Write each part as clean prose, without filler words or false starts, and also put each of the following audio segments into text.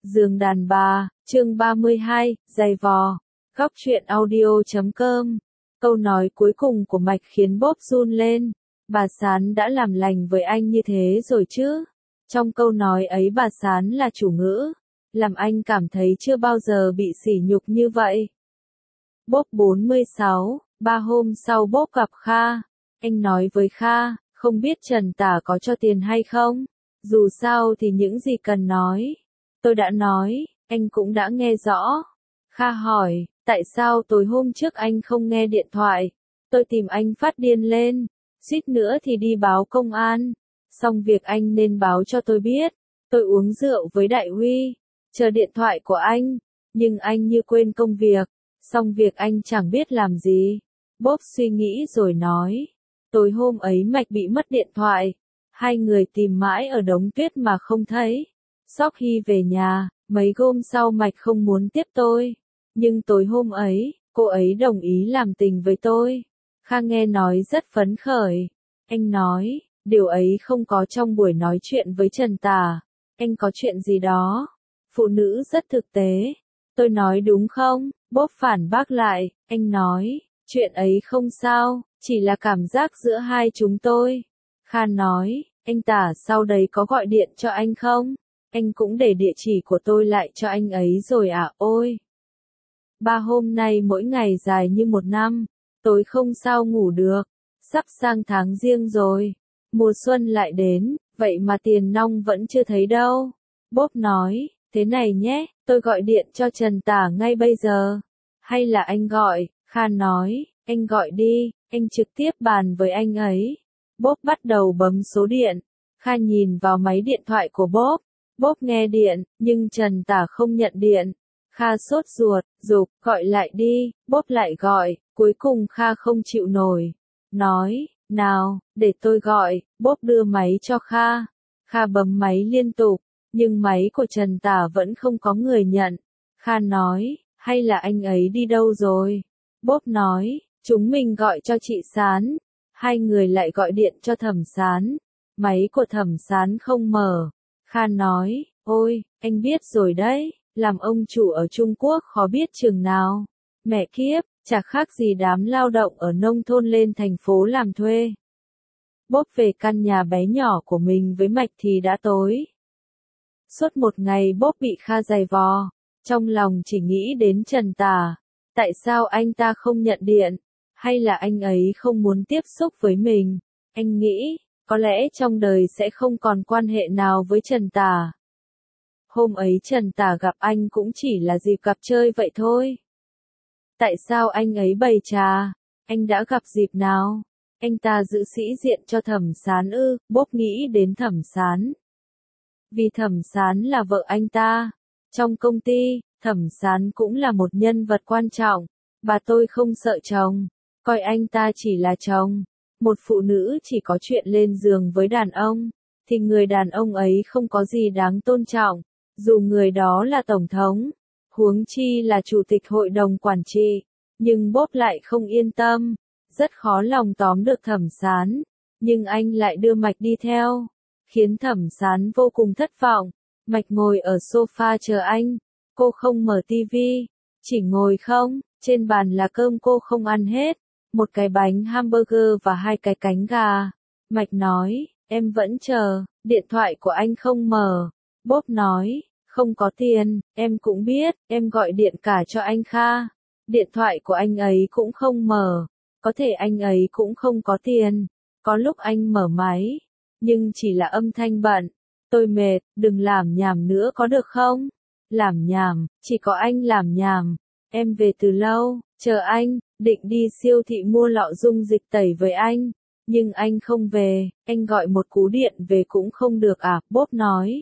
Giường đàn bà, chương 32, giày vò. Góc truyện audio.com. Câu nói cuối cùng của Mạch khiến Bob run lên. Bà Sán đã làm lành với anh như thế rồi chứ? Trong câu nói ấy bà Sán là chủ ngữ, làm anh cảm thấy chưa bao giờ bị sỉ nhục như vậy. Bob 46, 3 hôm sau Bob gặp Kha. Anh nói với Kha, không biết Trần Tả có cho tiền hay không? Dù sao thì những gì cần nói, tôi đã nói, anh cũng đã nghe rõ. Kha hỏi, tại sao tối hôm trước anh không nghe điện thoại? Tôi tìm anh phát điên lên, suýt nữa thì đi báo công an. Xong việc anh nên báo cho tôi biết. Tôi uống rượu với Đại Huy, chờ điện thoại của anh, nhưng anh như quên công việc. Xong việc anh chẳng biết làm gì. Bob suy nghĩ rồi nói, tối hôm ấy Mạch bị mất điện thoại. Hai người tìm mãi ở đống tuyết mà không thấy. Sóc Hy về nhà, mấy hôm sau Mạch không muốn tiếp tôi. Nhưng tối hôm ấy, cô ấy đồng ý làm tình với tôi. Kha nghe nói rất phấn khởi. Anh nói, điều ấy không có trong buổi nói chuyện với Trần Tả. Anh có chuyện gì đó. Phụ nữ rất thực tế. Tôi nói đúng không? Bob phản bác lại, anh nói, chuyện ấy không sao, chỉ là cảm giác giữa hai chúng tôi. Kha nói, anh Tả sau đấy có gọi điện cho anh không? Anh cũng để địa chỉ của tôi lại cho anh ấy rồi à? Ôi! 3 hôm nay mỗi ngày dài như một năm, tối không sao ngủ được. Sắp sang tháng Giêng rồi, mùa xuân lại đến, vậy mà tiền nong vẫn chưa thấy đâu. Bob nói, thế này nhé, tôi gọi điện cho Trần Tả ngay bây giờ. Hay là anh gọi? Kha nói, anh gọi đi, anh trực tiếp bàn với anh ấy. Bob bắt đầu bấm số điện. Kha nhìn vào máy điện thoại của Bob. Bob nghe điện, nhưng Trần Tả không nhận điện. Kha sốt ruột, giục, gọi lại đi. Bob lại gọi, cuối cùng Kha không chịu nổi. Nói, nào, để tôi gọi. Bob đưa máy cho Kha. Kha bấm máy liên tục, nhưng máy của Trần Tả vẫn không có người nhận. Kha nói, hay là anh ấy đi đâu rồi? Bob nói, chúng mình gọi cho chị Sán. Hai người lại gọi điện cho Thẩm Sán. Máy của Thẩm Sán không mở. Kha nói, ôi, anh biết rồi đấy, làm ông chủ ở Trung Quốc khó biết chừng nào. Mẹ kiếp, chả khác gì đám lao động ở nông thôn lên thành phố làm thuê. Bob về căn nhà bé nhỏ của mình với Mạch thì đã tối. Suốt một ngày Bob bị Kha giày vò, trong lòng chỉ nghĩ đến Trần Tả. Tại sao anh ta không nhận điện? Hay là anh ấy không muốn tiếp xúc với mình? Anh nghĩ, có lẽ trong đời sẽ không còn quan hệ nào với Trần Tả. Hôm ấy Trần Tả gặp anh cũng chỉ là dịp gặp chơi vậy thôi. Tại sao anh ấy bày trà? Anh đã gặp dịp nào? Anh ta giữ sĩ diện cho Thẩm Sán ư? Bob nghĩ đến Thẩm Sán. Vì Thẩm Sán là vợ anh ta. Trong công ty, Thẩm Sán cũng là một nhân vật quan trọng. Bà tôi không sợ chồng, coi anh ta chỉ là chồng. Một phụ nữ chỉ có chuyện lên giường với đàn ông, thì người đàn ông ấy không có gì đáng tôn trọng, dù người đó là tổng thống, huống chi là chủ tịch hội đồng quản trị. Nhưng Bob lại không yên tâm, rất khó lòng tóm được Thẩm Sán, nhưng anh lại đưa Mạch đi theo, khiến Thẩm Sán vô cùng thất vọng. Mạch ngồi ở sofa chờ anh, cô không mở tivi, chỉ ngồi không, trên bàn là cơm cô không ăn hết, một cái bánh hamburger và 2 cái cánh gà. Mạch nói, em vẫn chờ, điện thoại của anh không mở. Bob nói, không có tiền, em cũng biết, em gọi điện cả cho anh Kha. Điện thoại của anh ấy cũng không mở, có thể anh ấy cũng không có tiền. Có lúc anh mở máy, nhưng chỉ là âm thanh bận. Tôi mệt, đừng làm nhảm nữa có được không? Làm nhảm, chỉ có anh làm nhảm. Em về từ lâu, chờ anh, định đi siêu thị mua lọ dung dịch tẩy với anh. Nhưng anh không về, anh gọi một cú điện về cũng không được à? Bob nói.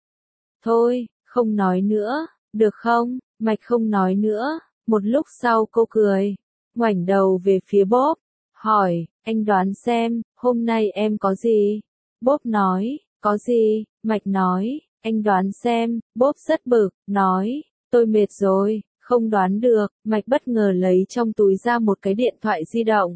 Thôi, không nói nữa, được không? Mạch không nói nữa. Một lúc sau cô cười, ngoảnh đầu về phía Bob, hỏi, anh đoán xem, hôm nay em có gì? Bob nói, có gì? Mạch nói, anh đoán xem. Bob rất bực, nói, tôi mệt rồi, không đoán được. Mạch bất ngờ lấy trong túi ra một cái điện thoại di động.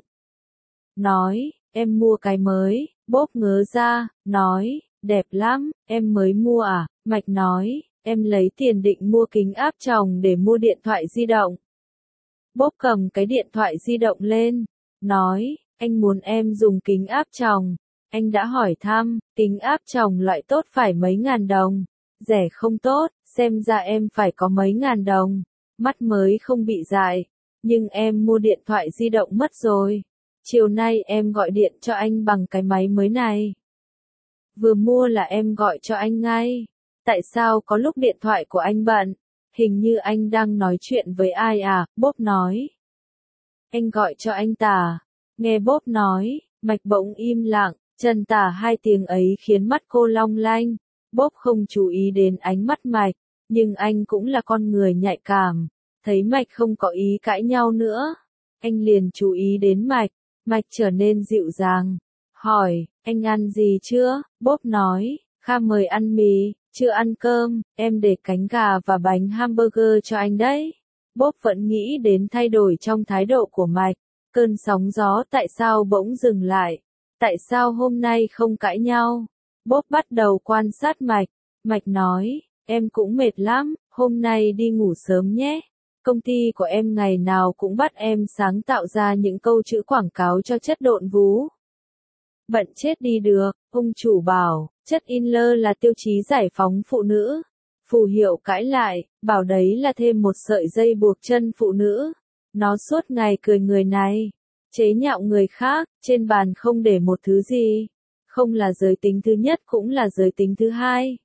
Nói, em mua cái mới. Bob ngớ ra, nói, đẹp lắm, em mới mua à? Mạch nói, Em lấy tiền định mua kính áp tròng để mua điện thoại di động. Bob cầm cái điện thoại di động lên, nói, anh muốn em dùng kính áp tròng. Anh đã hỏi thăm, kính áp tròng loại tốt phải mấy ngàn đồng, rẻ không tốt, xem ra em phải có mấy ngàn đồng, mắt mới không bị dại. Nhưng em mua điện thoại di động mất rồi. Chiều nay em gọi điện cho anh bằng cái máy mới này. Vừa mua là em gọi cho anh ngay. Tại sao có lúc điện thoại của anh bận? Hình như anh đang nói chuyện với ai à? Bob nói. Anh gọi cho anh Tả. Nghe Bob nói, Mạch bỗng im lặng, Trần Tả hai tiếng ấy khiến mắt cô long lanh. Bob không chú ý đến ánh mắt Mạch, nhưng anh cũng là con người nhạy cảm. Thấy Mạch không có ý cãi nhau nữa, anh liền chú ý đến Mạch. Mạch trở nên dịu dàng. Hỏi, anh ăn gì chưa? Bob nói, Kha mời ăn mì, chưa ăn cơm, em để cánh gà và bánh hamburger cho anh đấy. Bob vẫn nghĩ đến thay đổi trong thái độ của Mạch. Cơn sóng gió tại sao bỗng dừng lại? Tại sao hôm nay không cãi nhau? Bob bắt đầu quan sát Mạch. Mạch nói, em cũng mệt lắm, hôm nay đi ngủ sớm nhé. Công ty của em ngày nào cũng bắt em sáng tạo ra những câu chữ quảng cáo cho chất độn vú. Bận chết đi được, ông chủ bảo, chất Inler là tiêu chí giải phóng phụ nữ. Phù hiệu cãi lại, bảo đấy là thêm một sợi dây buộc chân phụ nữ. Nó suốt ngày cười người này, chế nhạo người khác, trên bàn không để một thứ gì. Không là giới tính thứ nhất cũng là giới tính thứ hai.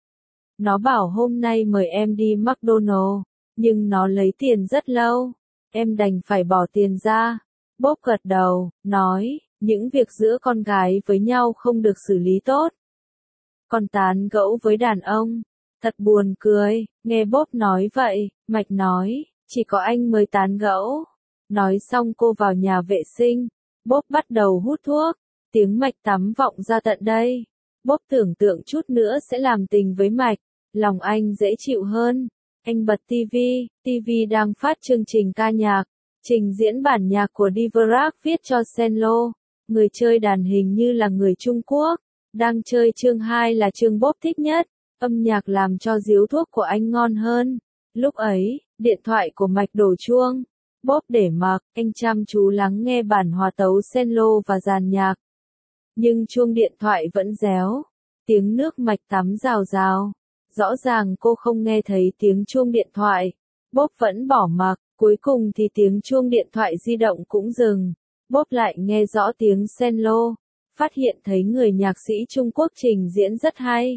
Nó bảo hôm nay mời em đi McDonald's, nhưng nó lấy tiền rất lâu. Em đành phải bỏ tiền ra. Bob gật đầu, nói, những việc giữa con gái với nhau không được xử lý tốt. Còn tán gẫu với đàn ông. Thật buồn cười, nghe Bob nói vậy, Mạch nói, chỉ có anh mới tán gẫu. Nói xong cô vào nhà vệ sinh. Bob bắt đầu hút thuốc. Tiếng Mạch tắm vọng ra tận đây. Bob tưởng tượng chút nữa sẽ làm tình với Mạch. Lòng anh dễ chịu hơn. Anh bật TV đang phát chương trình ca nhạc. Trình diễn bản nhạc của Dvorak viết cho cello. Người chơi đàn hình như là người Trung Quốc. Đang chơi chương 2 là chương Bob thích nhất. Âm nhạc làm cho điếu thuốc của anh ngon hơn. Lúc ấy, điện thoại của Mạch đổ chuông. Bob để mặc, anh chăm chú lắng nghe bản hòa tấu cello và dàn nhạc. Nhưng chuông điện thoại vẫn réo. Tiếng nước Mạch tắm rào rào. Rõ ràng cô không nghe thấy tiếng chuông điện thoại. Bob vẫn bỏ mặc, cuối cùng thì tiếng chuông điện thoại di động cũng dừng. Bob lại nghe rõ tiếng cello. Phát hiện thấy người nhạc sĩ Trung Quốc trình diễn rất hay.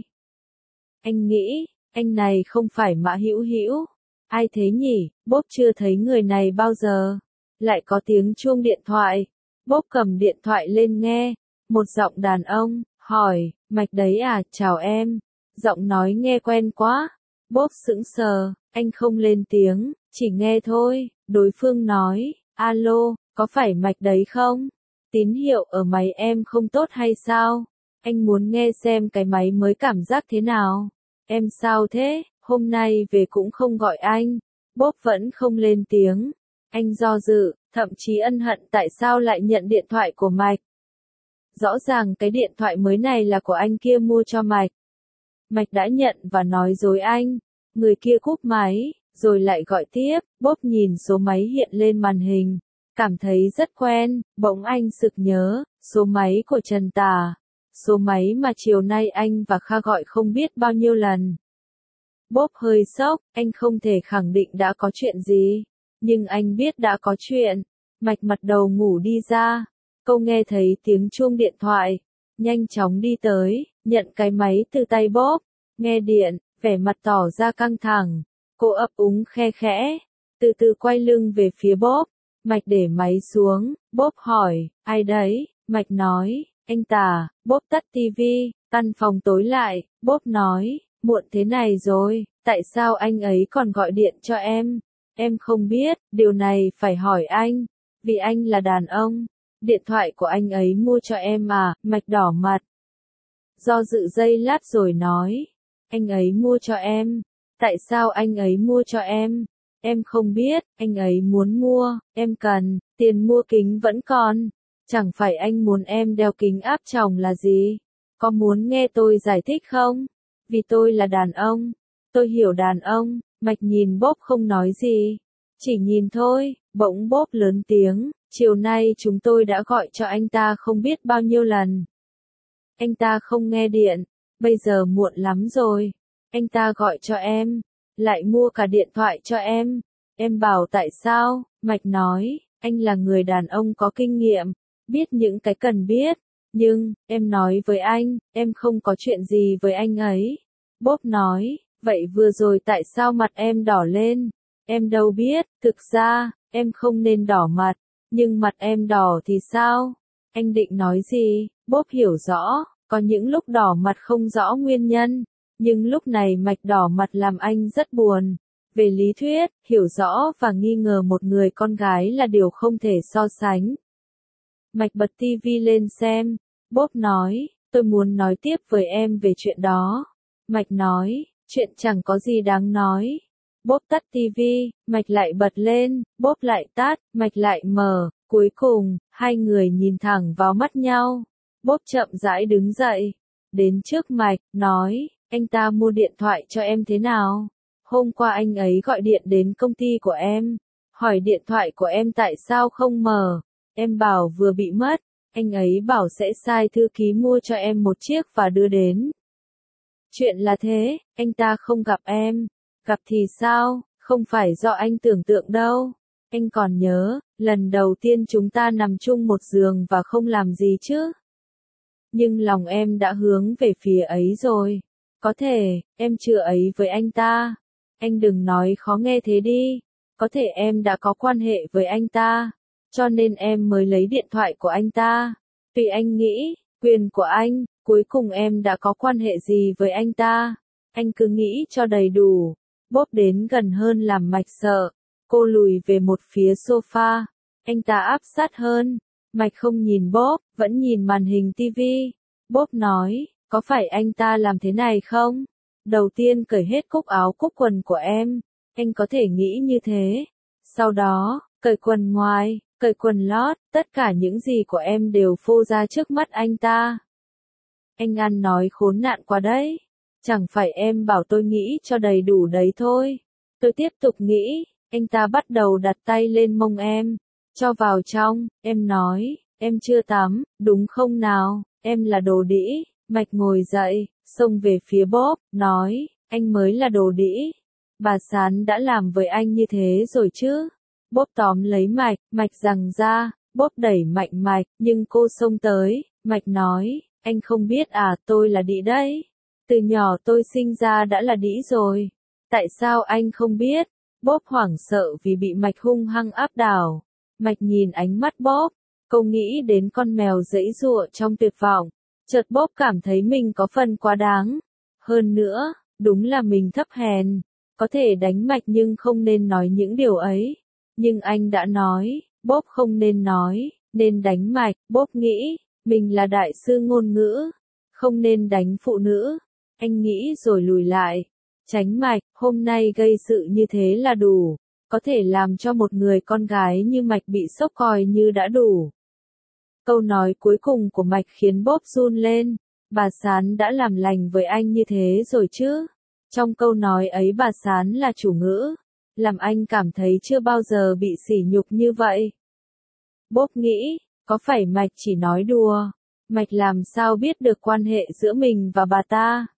Anh nghĩ, anh này không phải Mã Hữu Hữu. Ai thế nhỉ? Bob chưa thấy người này bao giờ. Lại có tiếng chuông điện thoại. Bob cầm điện thoại lên nghe. Một giọng đàn ông, hỏi, Mạch đấy à, chào em. Giọng nói nghe quen quá. Bob sững sờ, anh không lên tiếng, chỉ nghe thôi. Đối phương nói, alo, có phải Mạch đấy không? Tín hiệu ở máy em không tốt hay sao? Anh muốn nghe xem cái máy mới cảm giác thế nào. Em sao thế, hôm nay về cũng không gọi anh. Bob vẫn không lên tiếng. Anh do dự, thậm chí ân hận tại sao lại nhận điện thoại của Mạch. Rõ ràng cái điện thoại mới này là của anh kia mua cho Mạch. Mạch đã nhận và nói dối anh. Người kia cúp máy, rồi lại gọi tiếp. Bob nhìn số máy hiện lên màn hình. Cảm thấy rất quen, bỗng anh sực nhớ, số máy của Trần Tả. Số máy mà chiều nay anh và Kha gọi không biết bao nhiêu lần. Bob hơi sốc, anh không thể khẳng định đã có chuyện gì. Nhưng anh biết đã có chuyện. Mạch mặt đầu ngủ đi ra. Cô nghe thấy tiếng chuông điện thoại. Nhanh chóng đi tới, nhận cái máy từ tay Bob. Nghe điện, vẻ mặt tỏ ra căng thẳng. Cô ấp úng khe khẽ. Từ từ quay lưng về phía Bob. Mạch để máy xuống. Bob hỏi, ai đấy? Mạch nói, anh Tả. Bob tắt tivi. Căn phòng tối lại. Bob nói, muộn thế này rồi, tại sao anh ấy còn gọi điện cho em? Em không biết, điều này phải hỏi anh. Vì anh là đàn ông. Điện thoại của anh ấy mua cho em à? Mạch đỏ mặt. Do dự giây lát rồi nói. Anh ấy mua cho em. Tại sao anh ấy mua cho em? Em không biết, anh ấy muốn mua, em cần, tiền mua kính vẫn còn. Chẳng phải anh muốn em đeo kính áp tròng là gì? Có muốn nghe tôi giải thích không? Vì tôi là đàn ông. Tôi hiểu đàn ông. Mạch nhìn Bob không nói gì. Chỉ nhìn thôi. Bỗng Bob lớn tiếng. Chiều nay chúng tôi đã gọi cho anh ta không biết bao nhiêu lần. Anh ta không nghe điện. Bây giờ muộn lắm rồi. Anh ta gọi cho em. Lại mua cả điện thoại cho em. Em bảo tại sao? Mạch nói. Anh là người đàn ông có kinh nghiệm. Biết những cái cần biết. Nhưng, em nói với anh, em không có chuyện gì với anh ấy. Bob nói. Vậy vừa rồi tại sao mặt em đỏ lên? Em đâu biết, thực ra, em không nên đỏ mặt. Nhưng mặt em đỏ thì sao? Anh định nói gì? Bob hiểu rõ, có những lúc đỏ mặt không rõ nguyên nhân. Nhưng lúc này Mạch đỏ mặt làm anh rất buồn. Về lý thuyết, hiểu rõ và nghi ngờ một người con gái là điều không thể so sánh. Mạch bật tivi lên xem. Bob nói, tôi muốn nói tiếp với em về chuyện đó. Mạch nói, chuyện chẳng có gì đáng nói. Bob tắt tivi, Mạch lại bật lên, Bob lại tắt, Mạch lại mở. Cuối cùng, hai người nhìn thẳng vào mắt nhau. Bob chậm rãi đứng dậy. Đến trước Mạch, nói, anh ta mua điện thoại cho em thế nào? Hôm qua anh ấy gọi điện đến công ty của em. Hỏi điện thoại của em tại sao không mở. Em bảo vừa bị mất. Anh ấy bảo sẽ sai thư ký mua cho em một chiếc và đưa đến. Chuyện là thế, anh ta không gặp em. Gặp thì sao, không phải do anh tưởng tượng đâu. Anh còn nhớ, lần đầu tiên chúng ta nằm chung một giường và không làm gì chứ. Nhưng lòng em đã hướng về phía ấy rồi. Có thể, em chưa ấy với anh ta. Anh đừng nói khó nghe thế đi. Có thể em đã có quan hệ với anh ta. Cho nên em mới lấy điện thoại của anh ta. Vì anh nghĩ, quyền của anh, cuối cùng em đã có quan hệ gì với anh ta. Anh cứ nghĩ cho đầy đủ. Bob đến gần hơn làm Mạch sợ. Cô lùi về một phía sofa. Anh ta áp sát hơn. Mạch không nhìn Bob, vẫn nhìn màn hình tivi. Bob nói, có phải anh ta làm thế này không? Đầu tiên cởi hết cúc áo cúc quần của em. Anh có thể nghĩ như thế. Sau đó, cởi quần ngoài, cởi quần lót, tất cả những gì của em đều phô ra trước mắt anh ta. Anh ăn nói khốn nạn quá đấy. Chẳng phải em bảo tôi nghĩ cho đầy đủ đấy thôi. Tôi tiếp tục nghĩ, anh ta bắt đầu đặt tay lên mông em. Cho vào trong, em nói, em chưa tắm, đúng không nào, em là đồ đĩ. Mạch ngồi dậy, xông về phía Bob, nói, anh mới là đồ đĩ. Bà Sán đã làm với anh như thế rồi chứ. Bob tóm lấy Mạch, Mạch giằng ra, Bob đẩy mạnh Mạch, nhưng cô xông tới, Mạch nói, anh không biết à, tôi là đĩ đấy. Từ nhỏ tôi sinh ra đã là đĩ rồi. Tại sao anh không biết? Bob hoảng sợ vì bị Mạch hung hăng áp đảo. Mạch nhìn ánh mắt Bob, cô nghĩ đến con mèo giãy giụa trong tuyệt vọng. Chợt Bob cảm thấy mình có phần quá đáng. Hơn nữa, đúng là mình thấp hèn. Có thể đánh Mạch nhưng không nên nói những điều ấy. Nhưng anh đã nói, Bob không nên nói, nên đánh Mạch. Bob nghĩ, mình là đại sư ngôn ngữ, không nên đánh phụ nữ. Anh nghĩ rồi lùi lại. Tránh Mạch, hôm nay gây sự như thế là đủ. Có thể làm cho một người con gái như Mạch bị sốc coi như đã đủ. Câu nói cuối cùng của Mạch khiến Bob run lên. Bà Sán đã làm lành với anh như thế rồi chứ? Trong câu nói ấy bà Sán là chủ ngữ. Làm anh cảm thấy chưa bao giờ bị sỉ nhục như vậy. Bob nghĩ, có phải Mạch chỉ nói đùa? Mạch làm sao biết được quan hệ giữa mình và bà ta?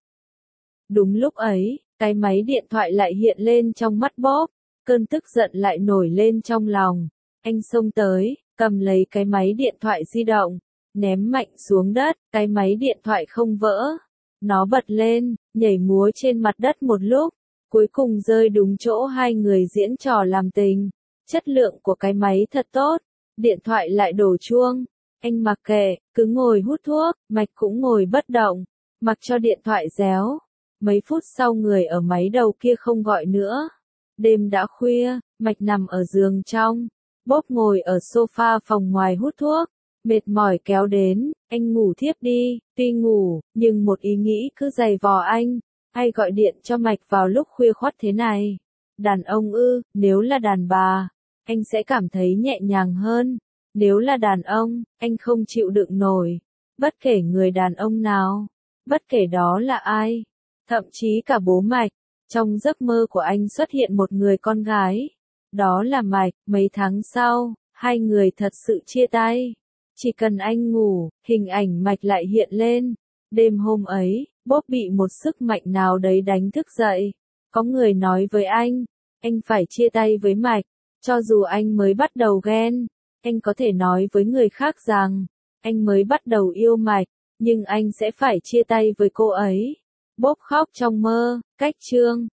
Đúng lúc ấy, cái máy điện thoại lại hiện lên trong mắt Bob. Cơn tức giận lại nổi lên trong lòng. Anh xông tới, cầm lấy cái máy điện thoại di động, ném mạnh xuống đất, cái máy điện thoại không vỡ. Nó bật lên, nhảy múa trên mặt đất một lúc, cuối cùng rơi đúng chỗ hai người diễn trò làm tình. Chất lượng của cái máy thật tốt, điện thoại lại đổ chuông. Anh mặc kệ, cứ ngồi hút thuốc, Mạch cũng ngồi bất động, mặc cho điện thoại réo. Mấy phút sau người ở máy đầu kia không gọi nữa. Đêm đã khuya, Mạch nằm ở giường trong. Bob ngồi ở sofa phòng ngoài hút thuốc. Mệt mỏi kéo đến, anh ngủ thiếp đi. Tuy ngủ, nhưng một ý nghĩ cứ giày vò anh. Ai gọi điện cho Mạch vào lúc khuya khoắt thế này? Đàn ông ư, nếu là đàn bà, anh sẽ cảm thấy nhẹ nhàng hơn. Nếu là đàn ông, anh không chịu đựng nổi. Bất kể người đàn ông nào, bất kể đó là ai, thậm chí cả bố Mạch. Trong giấc mơ của anh xuất hiện một người con gái. Đó là Mike. Mấy tháng sau, hai người thật sự chia tay. Chỉ cần anh ngủ, hình ảnh Mike lại hiện lên. Đêm hôm ấy, Bob bị một sức mạnh nào đấy đánh thức dậy. Có người nói với anh phải chia tay với Mike. Cho dù anh mới bắt đầu ghen, anh có thể nói với người khác rằng, anh mới bắt đầu yêu Mike, nhưng anh sẽ phải chia tay với cô ấy. Bob khóc trong mơ. Cách chương